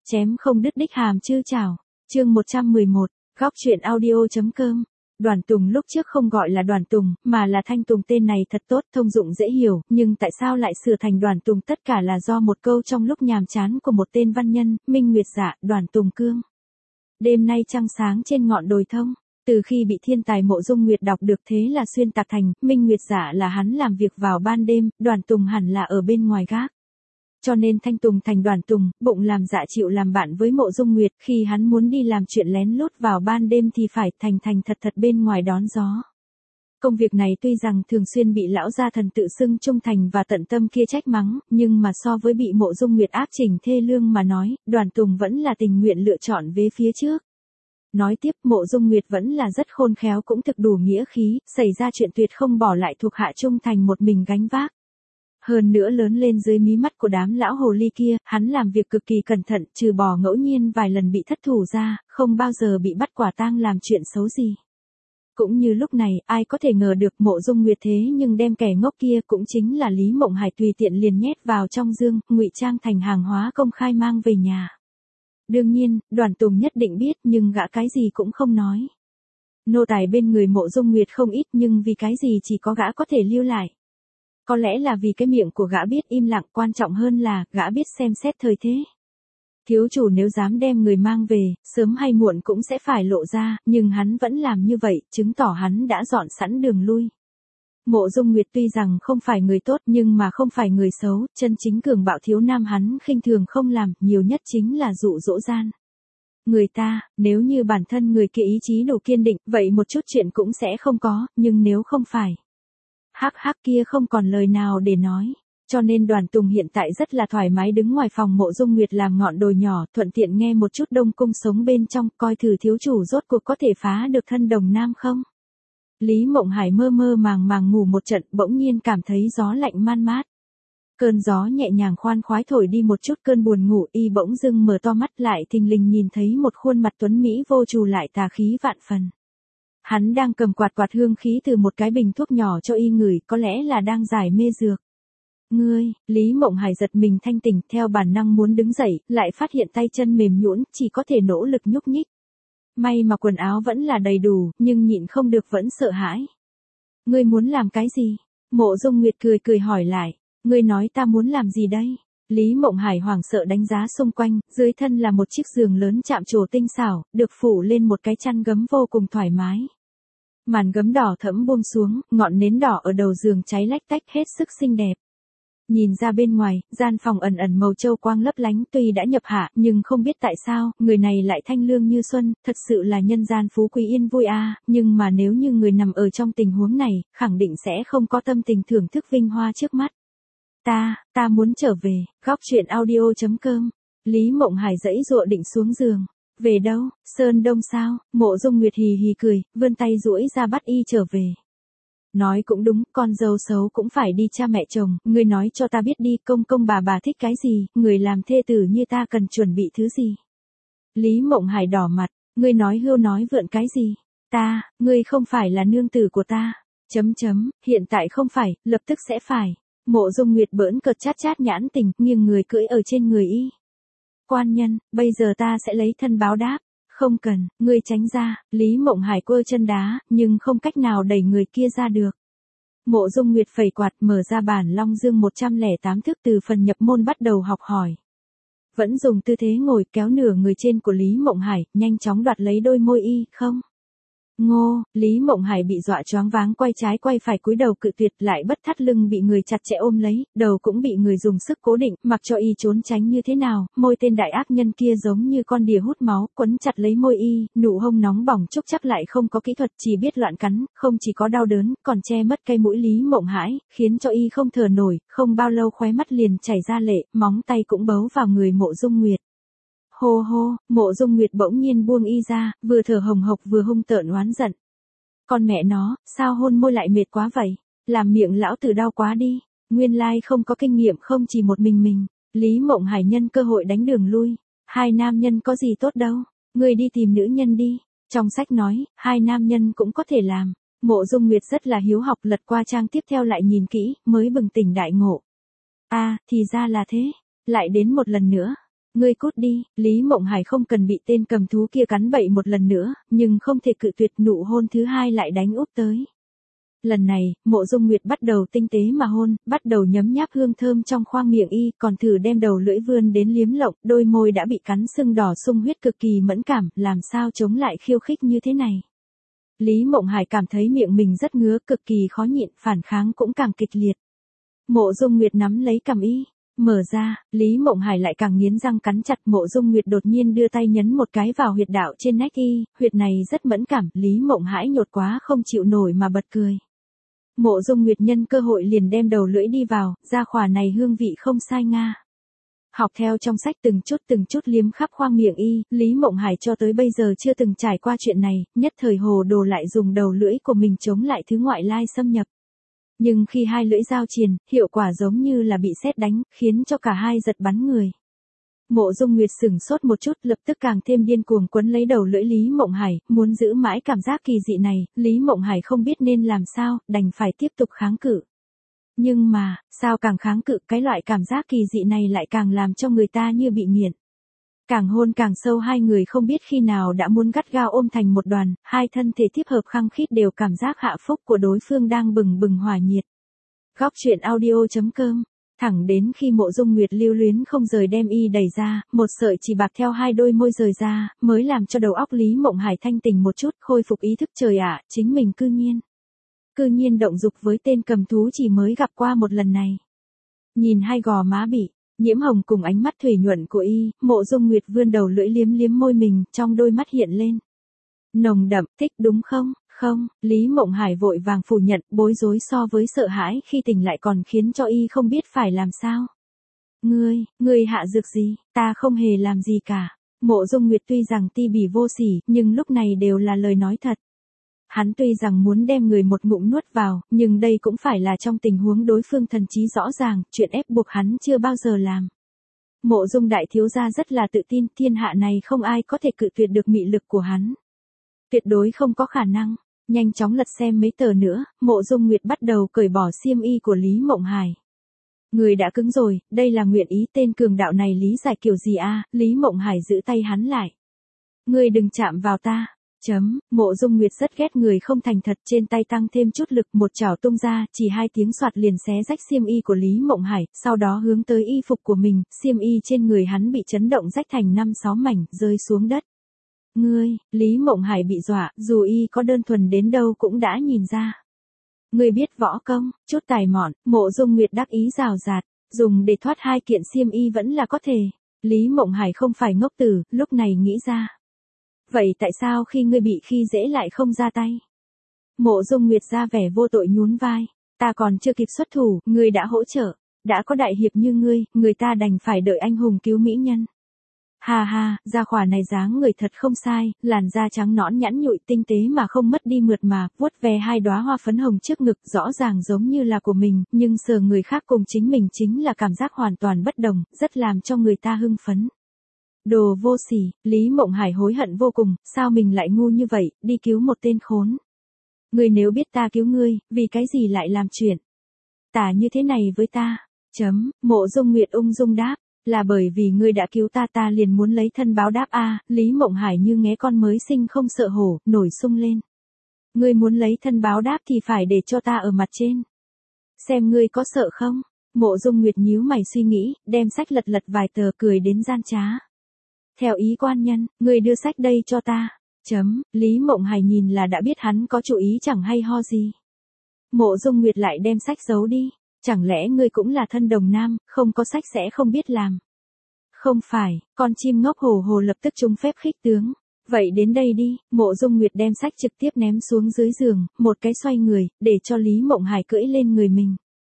Chém không đứt đích hàm chư chảo. Chương 111, góc truyện audio.com. Đoàn Tùng lúc trước không gọi là Đoàn Tùng, mà là Thanh Tùng, tên này thật tốt, thông dụng dễ hiểu, nhưng tại sao lại sửa thành Đoàn Tùng, tất cả là do một câu trong lúc nhàm chán của một tên văn nhân, Minh Nguyệt Dạ, Đoàn Tùng Cương. Đêm nay trăng sáng trên ngọn đồi thông. Từ khi bị thiên tài Mộ Dung Nguyệt đọc được thế là xuyên tạc thành, Minh Nguyệt Dạ là hắn làm việc vào ban đêm, Đoàn Tùng hẳn là ở bên ngoài gác. Cho nên Thanh Tùng thành Đoàn Tùng, bụng làm dạ chịu làm bạn với Mộ Dung Nguyệt, khi hắn muốn đi làm chuyện lén lút vào ban đêm thì phải thành thật bên ngoài đón gió. Công việc này tuy rằng thường xuyên bị lão gia thần tự xưng trung thành và tận tâm kia trách mắng, nhưng mà so với bị Mộ Dung Nguyệt áp chỉnh thê lương mà nói, Đoàn Tùng vẫn là tình nguyện lựa chọn về phía trước. Nói tiếp, Mộ Dung Nguyệt vẫn là rất khôn khéo, cũng thực đủ nghĩa khí, xảy ra chuyện tuyệt không bỏ lại thuộc hạ trung thành một mình gánh vác. Hơn nữa lớn lên dưới mí mắt của đám lão hồ ly kia, hắn làm việc cực kỳ cẩn thận, trừ bỏ ngẫu nhiên vài lần bị thất thủ ra, không bao giờ bị bắt quả tang làm chuyện xấu gì. Cũng như lúc này, ai có thể ngờ được Mộ Dung Nguyệt thế nhưng đem kẻ ngốc kia, cũng chính là Lý Mộng Hải, tùy tiện liền nhét vào trong dương, ngụy trang thành hàng hóa công khai mang về nhà. Đương nhiên, Đoàn Tùng nhất định biết, nhưng gã cái gì cũng không nói. Nô tài bên người Mộ Dung Nguyệt không ít, nhưng vì cái gì chỉ có gã có thể lưu lại. Có lẽ là vì cái miệng của gã biết im lặng, quan trọng hơn là gã biết xem xét thời thế. Thiếu chủ nếu dám đem người mang về, sớm hay muộn cũng sẽ phải lộ ra, nhưng hắn vẫn làm như vậy, chứng tỏ hắn đã dọn sẵn đường lui. Mộ Dung Nguyệt tuy rằng không phải người tốt nhưng mà không phải người xấu, chân chính cường bạo thiếu nam hắn khinh thường không làm, nhiều nhất chính là dụ dỗ gian. Người ta, nếu như bản thân người kia ý chí đủ kiên định, vậy một chút chuyện cũng sẽ không có, nhưng nếu không phải. Hắc hắc kia không còn lời nào để nói. Cho nên Đoàn Tùng hiện tại rất là thoải mái đứng ngoài phòng Mộ Dung Nguyệt làm ngọn đồi nhỏ, thuận tiện nghe một chút Đông Cung sống bên trong, coi thử thiếu chủ rốt cuộc có thể phá được thân đồng nam không. Lý Mộng Hải mơ mơ màng ngủ một trận, bỗng nhiên cảm thấy gió lạnh man mát. Cơn gió nhẹ nhàng khoan khoái thổi đi một chút cơn buồn ngủ, y bỗng dưng mở to mắt lại, thình lình nhìn thấy một khuôn mặt tuấn mỹ vô trù lại tà khí vạn phần. Hắn đang cầm quạt hương khí từ một cái bình thuốc nhỏ cho y ngửi, có lẽ là đang giải mê dược. Ngươi, Lý Mộng Hải giật mình thanh tỉnh, theo bản năng muốn đứng dậy, lại phát hiện tay chân mềm nhũn, chỉ có thể nỗ lực nhúc nhích. May mà quần áo vẫn là đầy đủ, nhưng nhịn không được vẫn sợ hãi. Ngươi muốn làm cái gì? Mộ Dung Nguyệt cười hỏi lại. Ngươi nói ta muốn làm gì đây? Lý Mộng Hải hoảng sợ đánh giá xung quanh, dưới thân là một chiếc giường lớn chạm trổ tinh xảo, được phủ lên một cái chăn gấm vô cùng thoải mái. Màn gấm đỏ thẫm buông xuống, ngọn nến đỏ ở đầu giường cháy lách tách hết sức xinh đẹp. Nhìn ra bên ngoài, gian phòng ẩn màu châu quang lấp lánh, tuy đã nhập hạ, nhưng không biết tại sao, người này lại thanh lương như xuân, thật sự là nhân gian phú quý yên vui a, nhưng mà nếu như người nằm ở trong tình huống này, khẳng định sẽ không có tâm tình thưởng thức vinh hoa trước mắt. Ta muốn trở về, góc truyện audio.com. Lý Mộng Hải giãy giụa định xuống giường. Về đâu? Sơn Đông sao? Mộ Dung Nguyệt hì hì cười, vươn tay duỗi ra bắt y trở về. Nói cũng đúng, con dâu xấu cũng phải đi cha mẹ chồng, ngươi nói cho ta biết đi, công bà thích cái gì, người làm thê tử như ta cần chuẩn bị thứ gì. Lý Mộng Hải đỏ mặt, ngươi nói hưu nói vượn cái gì? Ngươi không phải là nương tử của ta. Hiện tại không phải, lập tức sẽ phải. Mộ Dung Nguyệt bỡn cợt chát nhãn tình, nghiêng người cưỡi ở trên người y. Quan nhân, bây giờ ta sẽ lấy thân báo đáp. Không cần, ngươi tránh ra. Lý Mộng Hải quơ chân đá, nhưng không cách nào đẩy người kia ra được. Mộ Dung Nguyệt phẩy quạt, mở ra bản Long Dương 108 thức từ phần nhập môn bắt đầu học hỏi. Vẫn dùng tư thế ngồi, kéo nửa người trên của Lý Mộng Hải, nhanh chóng đoạt lấy đôi môi y, không. Ngô, Lý Mộng Hải bị dọa choáng váng, quay trái quay phải cúi đầu cự tuyệt, lại bất thắt lưng bị người chặt chẽ ôm lấy, đầu cũng bị người dùng sức cố định, mặc cho y trốn tránh như thế nào, môi tên đại ác nhân kia giống như con đỉa hút máu, quấn chặt lấy môi y, nụ hông nóng bỏng chúc chắc lại không có kỹ thuật, chỉ biết loạn cắn, không chỉ có đau đớn, còn che mất cái mũi Lý Mộng Hải, khiến cho y không thở nổi, không bao lâu khóe mắt liền chảy ra lệ, móng tay cũng bấu vào người Mộ Dung Nguyệt. Hô hô, Mộ Dung Nguyệt bỗng nhiên buông y ra, vừa thở hồng hộc vừa hung tợn oán giận. Con mẹ nó, sao hôn môi lại mệt quá vậy? Làm miệng lão tử đau quá đi. Nguyên lai không có kinh nghiệm, không chỉ một mình. Lý Mộng Hải nhân cơ hội đánh đường lui. Hai nam nhân có gì tốt đâu. Ngươi đi tìm nữ nhân đi. Trong sách nói, hai nam nhân cũng có thể làm. Mộ Dung Nguyệt rất là hiếu học, lật qua trang tiếp theo lại nhìn kỹ, mới bừng tỉnh đại ngộ. Thì ra là thế. Lại đến một lần nữa. Ngươi cút đi, Lý Mộng Hải không cần bị tên cầm thú kia cắn bậy một lần nữa, nhưng không thể cự tuyệt nụ hôn thứ hai lại đánh úp tới. Lần này, Mộ Dung Nguyệt bắt đầu tinh tế mà hôn, bắt đầu nhấm nháp hương thơm trong khoang miệng y, còn thử đem đầu lưỡi vươn đến liếm lộng, đôi môi đã bị cắn sưng đỏ sung huyết cực kỳ mẫn cảm, làm sao chống lại khiêu khích như thế này. Lý Mộng Hải cảm thấy miệng mình rất ngứa, cực kỳ khó nhịn, phản kháng cũng càng kịch liệt. Mộ Dung Nguyệt nắm lấy cằm y, mở ra, Lý Mộng Hải lại càng nghiến răng cắn chặt. Mộ Dung Nguyệt đột nhiên đưa tay nhấn một cái vào huyệt đạo trên nách y, huyệt này rất mẫn cảm, Lý Mộng Hải nhột quá không chịu nổi mà bật cười. Mộ Dung Nguyệt nhân cơ hội liền đem đầu lưỡi đi vào, gia khỏa này hương vị không sai nga. Học theo trong sách từng chút liếm khắp khoang miệng y, Lý Mộng Hải cho tới bây giờ chưa từng trải qua chuyện này, nhất thời hồ đồ lại dùng đầu lưỡi của mình chống lại thứ ngoại lai xâm nhập. Nhưng khi hai lưỡi giao triền, hiệu quả giống như là bị sét đánh, khiến cho cả hai giật bắn người. Mộ Dung Nguyệt sửng sốt một chút, lập tức càng thêm điên cuồng quấn lấy đầu lưỡi Lý Mộng Hải, muốn giữ mãi cảm giác kỳ dị này, Lý Mộng Hải không biết nên làm sao, đành phải tiếp tục kháng cự. Nhưng mà, sao càng kháng cự, cái loại cảm giác kỳ dị này lại càng làm cho người ta như bị nghiện. Càng hôn càng sâu, hai người không biết khi nào đã muốn gắt gao ôm thành một đoàn, hai thân thể tiếp hợp khăng khít đều cảm giác hạ phúc của đối phương đang bừng bừng hỏa nhiệt. Góc truyện audio.com. Thẳng đến khi Mộ Dung Nguyệt lưu luyến không rời đem y đẩy ra, một sợi chỉ bạc theo hai đôi môi rời ra, mới làm cho đầu óc Lý Mộng Hải thanh tỉnh một chút, khôi phục ý thức. Trời ạ, chính mình cư nhiên động dục với tên cầm thú chỉ mới gặp qua một lần này. Nhìn hai gò má bị nhiễm hồng cùng ánh mắt thủy nhuận của y, Mộ Dung Nguyệt vươn đầu lưỡi liếm liếm môi mình, trong đôi mắt hiện lên nồng đậm, thích đúng không? Không, Lý Mộng Hải vội vàng phủ nhận, bối rối so với sợ hãi khi tỉnh lại còn khiến cho y không biết phải làm sao. Ngươi hạ dược gì, ta không hề làm gì cả. Mộ Dung Nguyệt tuy rằng ti bỉ vô sỉ, nhưng lúc này đều là lời nói thật. Hắn tuy rằng muốn đem người một ngụm nuốt vào, nhưng đây cũng phải là trong tình huống đối phương thần trí rõ ràng, chuyện ép buộc hắn chưa bao giờ làm. Mộ Dung đại thiếu gia rất là tự tin, thiên hạ này không ai có thể cự tuyệt được mị lực của hắn. Tuyệt đối không có khả năng. Nhanh chóng lật xem mấy tờ nữa, Mộ Dung Nguyệt bắt đầu cởi bỏ xiêm y của Lý Mộng Hải. Người đã cứng rồi, đây là nguyện ý tên cường đạo này lý giải kiểu gì a? Lý Mộng Hải giữ tay hắn lại. Ngươi đừng chạm vào ta. Mộ Dung Nguyệt rất ghét người không thành thật, trên tay tăng thêm chút lực, một chảo tung ra, chỉ hai tiếng soạt liền xé rách xiêm y của Lý Mộng Hải, sau đó hướng tới y phục của mình, xiêm y trên người hắn bị chấn động rách thành 5-6 mảnh, rơi xuống đất. Lý Mộng Hải bị dọa, dù y có đơn thuần đến đâu cũng đã nhìn ra. Ngươi biết võ công, chút tài mọn, Mộ Dung Nguyệt đắc ý rào rạt, dùng để thoát hai kiện xiêm y vẫn là có thể. Lý Mộng Hải không phải ngốc tử, lúc này nghĩ ra. Vậy tại sao khi ngươi bị khi dễ lại không ra tay? Mộ Dung Nguyệt ra vẻ vô tội nhún vai, ta còn chưa kịp xuất thủ, ngươi đã hỗ trợ, đã có đại hiệp như ngươi, người ta đành phải đợi anh hùng cứu mỹ nhân. Ha ha, gia khỏa này dáng người thật không sai, làn da trắng nõn nhẵn nhụi tinh tế mà không mất đi mượt mà, vuốt ve hai đóa hoa phấn hồng trước ngực rõ ràng giống như là của mình, nhưng sờ người khác cùng chính mình chính là cảm giác hoàn toàn bất đồng, rất làm cho người ta hưng phấn. Đồ vô sỉ, Lý Mộng Hải hối hận vô cùng, sao mình lại ngu như vậy, đi cứu một tên khốn. Ngươi nếu biết ta cứu ngươi, vì cái gì lại làm chuyện tả như thế này với ta? Mộ Dung Nguyệt ung dung đáp. Là bởi vì ngươi đã cứu ta liền muốn lấy thân báo đáp a. Lý Mộng Hải như nghé con mới sinh không sợ hổ, nổi sung lên. Ngươi muốn lấy thân báo đáp thì phải để cho ta ở mặt trên. Xem ngươi có sợ không? Mộ Dung Nguyệt nhíu mày suy nghĩ, đem sách lật vài tờ cười đến gian trá. Theo ý quan nhân, ngươi đưa sách đây cho ta. Lý Mộng Hải nhìn là đã biết hắn có chủ ý chẳng hay ho gì. Mộ Dung Nguyệt lại đem sách giấu đi. Chẳng lẽ ngươi cũng là thân đồng nam, không có sách sẽ không biết làm? Không phải, con chim ngốc hồ hồ lập tức trúng phép khích tướng. Vậy đến đây đi, Mộ Dung Nguyệt đem sách trực tiếp ném xuống dưới giường, một cái xoay người, để cho Lý Mộng Hải cưỡi lên người mình.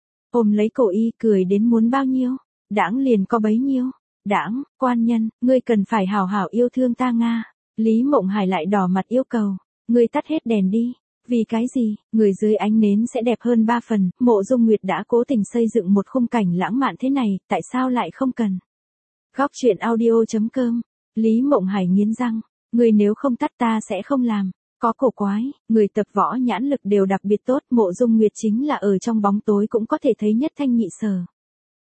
Ôm lấy cổ y cười đến muốn bao nhiêu, đãng liền có bấy nhiêu. Đãng, quan nhân, ngươi cần phải hảo hảo yêu thương ta nga. Lý Mộng Hải lại đỏ mặt yêu cầu, ngươi tắt hết đèn đi. Vì cái gì, người dưới ánh nến sẽ đẹp hơn 3 phần, Mộ Dung Nguyệt đã cố tình xây dựng một khung cảnh lãng mạn thế này, tại sao lại không cần? Góc truyện audio.com. Lý Mộng Hải nghiến răng, người nếu không tắt ta sẽ không làm. Có cổ quái, người tập võ nhãn lực đều đặc biệt tốt, Mộ Dung Nguyệt chính là ở trong bóng tối cũng có thể thấy nhất thanh nhị sở.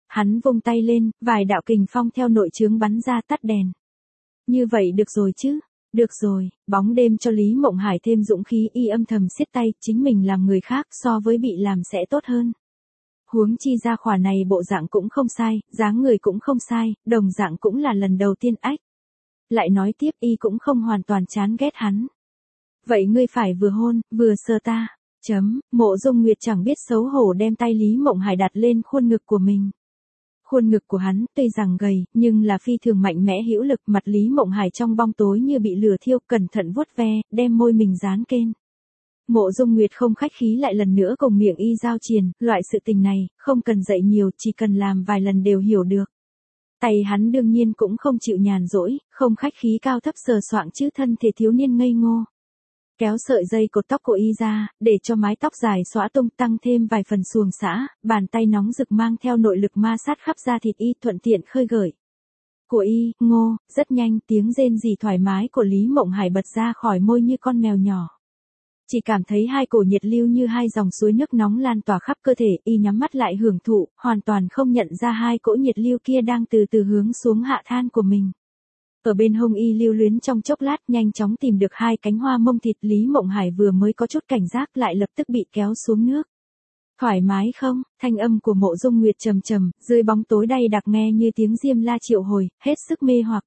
Hắn vung tay lên, vài đạo kình phong theo nội chướng bắn ra tắt đèn. Như vậy được rồi chứ? Được rồi, bóng đêm cho Lý Mộng Hải thêm dũng khí, y âm thầm siết tay, chính mình làm người khác so với bị làm sẽ tốt hơn. Huống chi ra khỏa này bộ dạng cũng không sai, dáng người cũng không sai, đồng dạng cũng là lần đầu tiên ách. Lại nói tiếp y cũng không hoàn toàn chán ghét hắn. Vậy ngươi phải vừa hôn, vừa sờ ta. Mộ Dung Nguyệt chẳng biết xấu hổ đem tay Lý Mộng Hải đặt lên khuôn ngực của mình. Khuôn ngực của hắn tuy rằng gầy, nhưng là phi thường mạnh mẽ hữu lực, mặt Lý Mộng Hải trong bóng tối như bị lửa thiêu, cẩn thận vuốt ve, đem môi mình dán kên. Mộ Dung Nguyệt không khách khí lại lần nữa cùng miệng y giao triền, loại sự tình này, không cần dạy nhiều, chỉ cần làm vài lần đều hiểu được. Tay hắn đương nhiên cũng không chịu nhàn rỗi, không khách khí cao thấp sờ soạng chứ thân thể thiếu niên ngây ngô. Kéo sợi dây cột tóc của y ra, để cho mái tóc dài xõa tung tăng thêm vài phần xuồng xã, bàn tay nóng rực mang theo nội lực ma sát khắp da thịt y thuận tiện khơi gợi. Của y, ngô, rất nhanh tiếng rên rỉ thoải mái của Lý Mộng Hải bật ra khỏi môi như con mèo nhỏ. Chỉ cảm thấy hai cổ nhiệt lưu như hai dòng suối nước nóng lan tỏa khắp cơ thể, y nhắm mắt lại hưởng thụ, hoàn toàn không nhận ra hai cỗ nhiệt lưu kia đang từ từ hướng xuống hạ than của mình. Ở bên hông y lưu luyến trong chốc lát, nhanh chóng tìm được hai cánh hoa mông thịt, Lý Mộng Hải vừa mới có chút cảnh giác lại lập tức bị kéo xuống nước. Thoải mái không? Thanh âm của Mộ Dung Nguyệt trầm trầm, dưới bóng tối đay đặc nghe như tiếng diêm la triệu hồi, hết sức mê hoặc.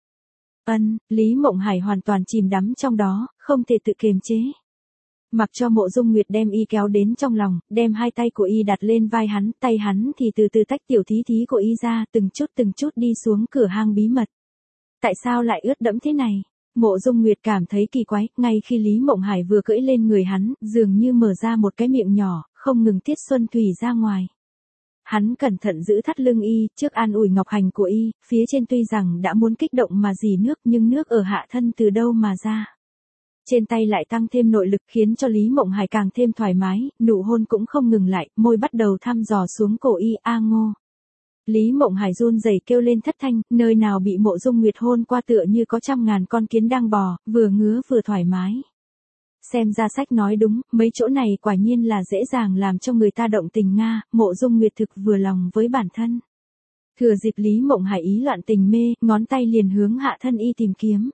Lý Mộng Hải hoàn toàn chìm đắm trong đó, không thể tự kiềm chế. Mặc cho Mộ Dung Nguyệt đem y kéo đến trong lòng, đem hai tay của y đặt lên vai hắn, tay hắn thì từ từ tách tiểu thí thí của y ra, từng chút đi xuống cửa hang bí mật. Tại sao lại ướt đẫm thế này? Mộ Dung Nguyệt cảm thấy kỳ quái, ngay khi Lý Mộng Hải vừa cưỡi lên người hắn, dường như mở ra một cái miệng nhỏ, không ngừng tiết xuân thủy ra ngoài. Hắn cẩn thận giữ thắt lưng y, trước an ủi ngọc hành của y, phía trên tuy rằng đã muốn kích động mà dì nước, nhưng nước ở hạ thân từ đâu mà ra. Trên tay lại tăng thêm nội lực khiến cho Lý Mộng Hải càng thêm thoải mái, nụ hôn cũng không ngừng lại, môi bắt đầu thăm dò xuống cổ y, a ngô. Lý Mộng Hải run rẩy kêu lên thất thanh, nơi nào bị Mộ Dung Nguyệt hôn qua tựa như có trăm ngàn con kiến đang bò, vừa ngứa vừa thoải mái. Xem ra sách nói đúng, mấy chỗ này quả nhiên là dễ dàng làm cho người ta động tình Nga, Mộ Dung Nguyệt thực vừa lòng với bản thân. Thừa dịp Lý Mộng Hải ý loạn tình mê, ngón tay liền hướng hạ thân y tìm kiếm.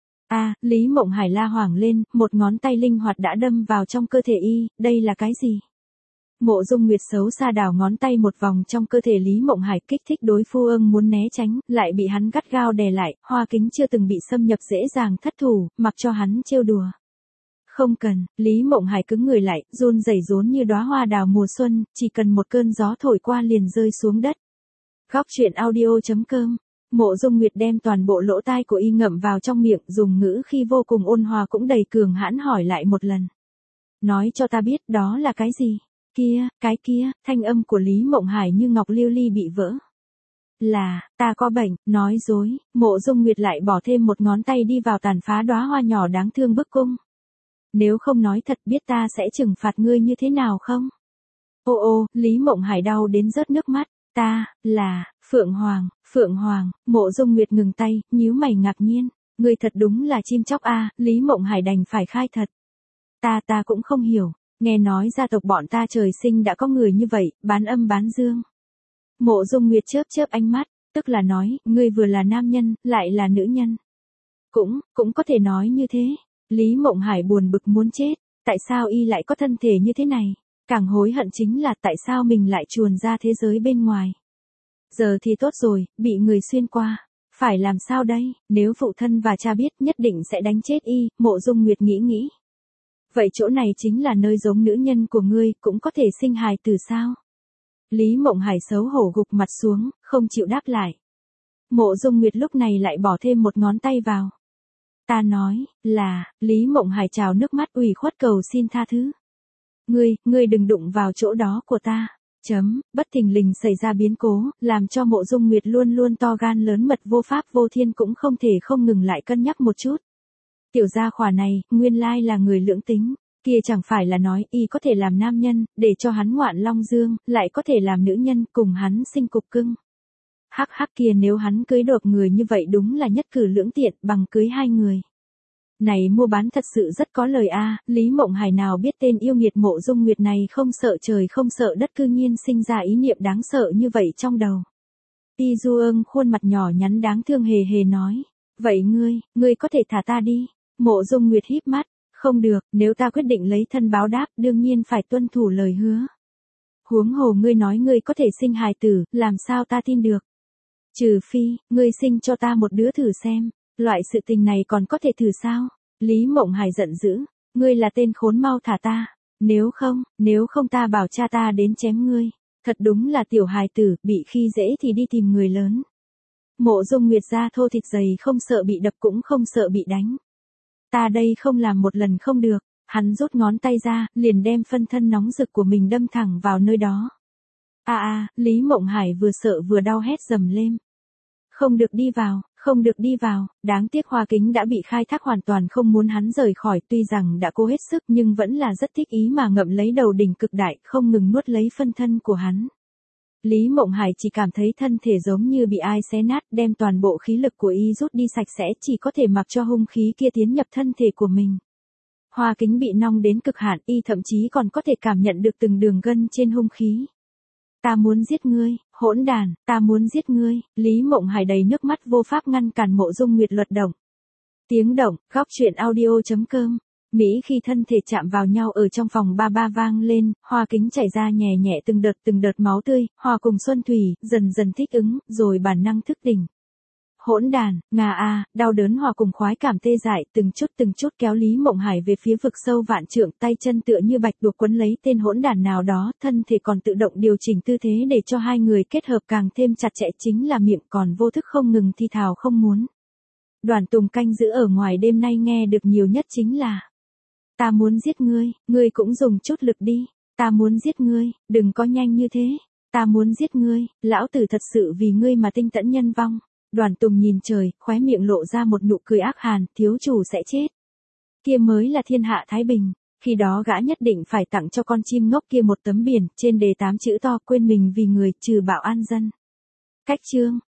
Lý Mộng Hải la hoảng lên, một ngón tay linh hoạt đã đâm vào trong cơ thể y, đây là cái gì? Mộ Dung Nguyệt xấu xa đảo ngón tay một vòng trong cơ thể Lý Mộng Hải, kích thích đối phương muốn né tránh, lại bị hắn gắt gao đè lại, hoa kính chưa từng bị xâm nhập dễ dàng thất thủ, mặc cho hắn trêu đùa. Không cần, Lý Mộng Hải cứng người lại, run rẩy rốn như đóa hoa đào mùa xuân, chỉ cần một cơn gió thổi qua liền rơi xuống đất. Góc truyện audio.com. Mộ Dung Nguyệt đem toàn bộ lỗ tai của y ngậm vào trong miệng, dùng ngữ khi vô cùng ôn hòa cũng đầy cường hãn hỏi lại một lần. Nói cho ta biết đó là cái gì? Cái kia, thanh âm của Lý Mộng Hải như ngọc lưu ly bị vỡ. Là, ta có bệnh, nói dối, Mộ Dung Nguyệt lại bỏ thêm một ngón tay đi vào tàn phá đóa hoa nhỏ đáng thương bức cung. Nếu không nói thật biết ta sẽ trừng phạt ngươi như thế nào không? Lý Mộng Hải đau đến rớt nước mắt. Ta, là, Phượng Hoàng, Mộ Dung Nguyệt ngừng tay, nhíu mày ngạc nhiên. Ngươi thật đúng là chim chóc Lý Mộng Hải đành phải khai thật. Ta cũng không hiểu, nghe nói gia tộc bọn ta trời sinh đã có người như vậy, bán âm bán dương. Mộ Dung Nguyệt chớp ánh mắt, tức là nói, ngươi vừa là nam nhân, lại là nữ nhân. Cũng có thể nói như thế. Lý Mộng Hải buồn bực muốn chết, tại sao y lại có thân thể như thế này? Càng hối hận chính là tại sao mình lại chuồn ra thế giới bên ngoài. Giờ thì tốt rồi, bị người xuyên qua. Phải làm sao đây, nếu phụ thân và cha biết nhất định sẽ đánh chết y, Mộ Dung Nguyệt nghĩ. Vậy chỗ này chính là nơi giống nữ nhân của ngươi, cũng có thể sinh hài tử sao? Lý Mộng Hải xấu hổ gục mặt xuống, không chịu đáp lại. Mộ Dung Nguyệt lúc này lại bỏ thêm một ngón tay vào. Ta nói, là, Lý Mộng Hải trào nước mắt ủy khuất cầu xin tha thứ. Ngươi đừng đụng vào chỗ đó của ta. Bất thình lình xảy ra biến cố, làm cho Mộ Dung Nguyệt luôn luôn to gan lớn mật vô pháp vô thiên cũng không thể không ngừng lại cân nhắc một chút. Tiểu gia khỏa này, nguyên lai là người lưỡng tính, kia chẳng phải là nói y có thể làm nam nhân, để cho hắn ngoạn long dương, lại có thể làm nữ nhân, cùng hắn sinh cục cưng. Hắc kia nếu hắn cưới được người như vậy đúng là nhất cử lưỡng tiện, bằng cưới hai người. Này mua bán thật sự rất có lời Lý Mộng Hải nào biết tên yêu nghiệt Mộ Dung Nguyệt này không sợ trời không sợ đất cư nhiên sinh ra ý niệm đáng sợ như vậy trong đầu. Ti Du Ưng khuôn mặt nhỏ nhắn đáng thương hề hề nói. Vậy ngươi có thể thả ta đi. Mộ Dung Nguyệt híp mắt. Không được, nếu ta quyết định lấy thân báo đáp đương nhiên phải tuân thủ lời hứa. Huống hồ ngươi nói ngươi có thể sinh hài tử, làm sao ta tin được. Trừ phi, ngươi sinh cho ta một đứa thử xem. Loại sự tình này còn có thể thử sao? Lý Mộng Hải giận dữ. Ngươi là tên khốn, mau thả ta. Nếu không ta bảo cha ta đến chém ngươi. Thật đúng là tiểu hài tử, bị khi dễ thì đi tìm người lớn. Mộ Dung Nguyệt da thô thịt dày, không sợ bị đập cũng không sợ bị đánh. Ta đây không làm một lần không được. Hắn rút ngón tay ra, liền đem phân thân nóng rực của mình đâm thẳng vào nơi đó. Lý Mộng Hải vừa sợ vừa đau hét dầm lên. Không được đi vào, đáng tiếc Hoa Kính đã bị khai thác hoàn toàn không muốn hắn rời khỏi, tuy rằng đã cố hết sức nhưng vẫn là rất thích ý mà ngậm lấy đầu đỉnh cực đại, không ngừng nuốt lấy phân thân của hắn. Lý Mộng Hải chỉ cảm thấy thân thể giống như bị ai xé nát, đem toàn bộ khí lực của y rút đi sạch sẽ, chỉ có thể mặc cho hung khí kia tiến nhập thân thể của mình. Hoa Kính bị nong đến cực hạn, y thậm chí còn có thể cảm nhận được từng đường gân trên hung khí. Ta muốn giết ngươi, hỗn đàn, ta muốn giết ngươi. Lý Mộng Hải đầy nước mắt vô pháp ngăn cản Mộ Dung Nguyệt luật động. Tiếng động, góc truyện audio.com. Mỹ khi thân thể chạm vào nhau ở trong phòng ba ba vang lên, Hoa Kính chảy ra nhẹ nhẹ từng đợt máu tươi, hòa cùng xuân thủy, dần dần thích ứng, rồi bản năng thức tỉnh. Hỗn đàn, đau đớn hòa cùng khoái cảm tê dại, từng chút kéo Lý Mộng Hải về phía vực sâu vạn trượng, tay chân tựa như bạch tuộc quấn lấy tên hỗn đàn nào đó, thân thể còn tự động điều chỉnh tư thế để cho hai người kết hợp càng thêm chặt chẽ, chính là miệng còn vô thức không ngừng thi thào không muốn. Đoàn Tùng canh giữ ở ngoài đêm nay nghe được nhiều nhất chính là: ta muốn giết ngươi cũng dùng chút lực đi, ta muốn giết ngươi, đừng có nhanh như thế, ta muốn giết ngươi, lão tử thật sự vì ngươi mà tinh tẫn nhân vong. Đoàn Tùng nhìn trời, khóe miệng lộ ra một nụ cười ác hàn, thiếu chủ sẽ chết. Kia mới là thiên hạ thái bình, khi đó gã nhất định phải tặng cho con chim ngốc kia một tấm biển, trên đề 8 chữ to: quên mình vì người, trừ bạo an dân. Cách chương.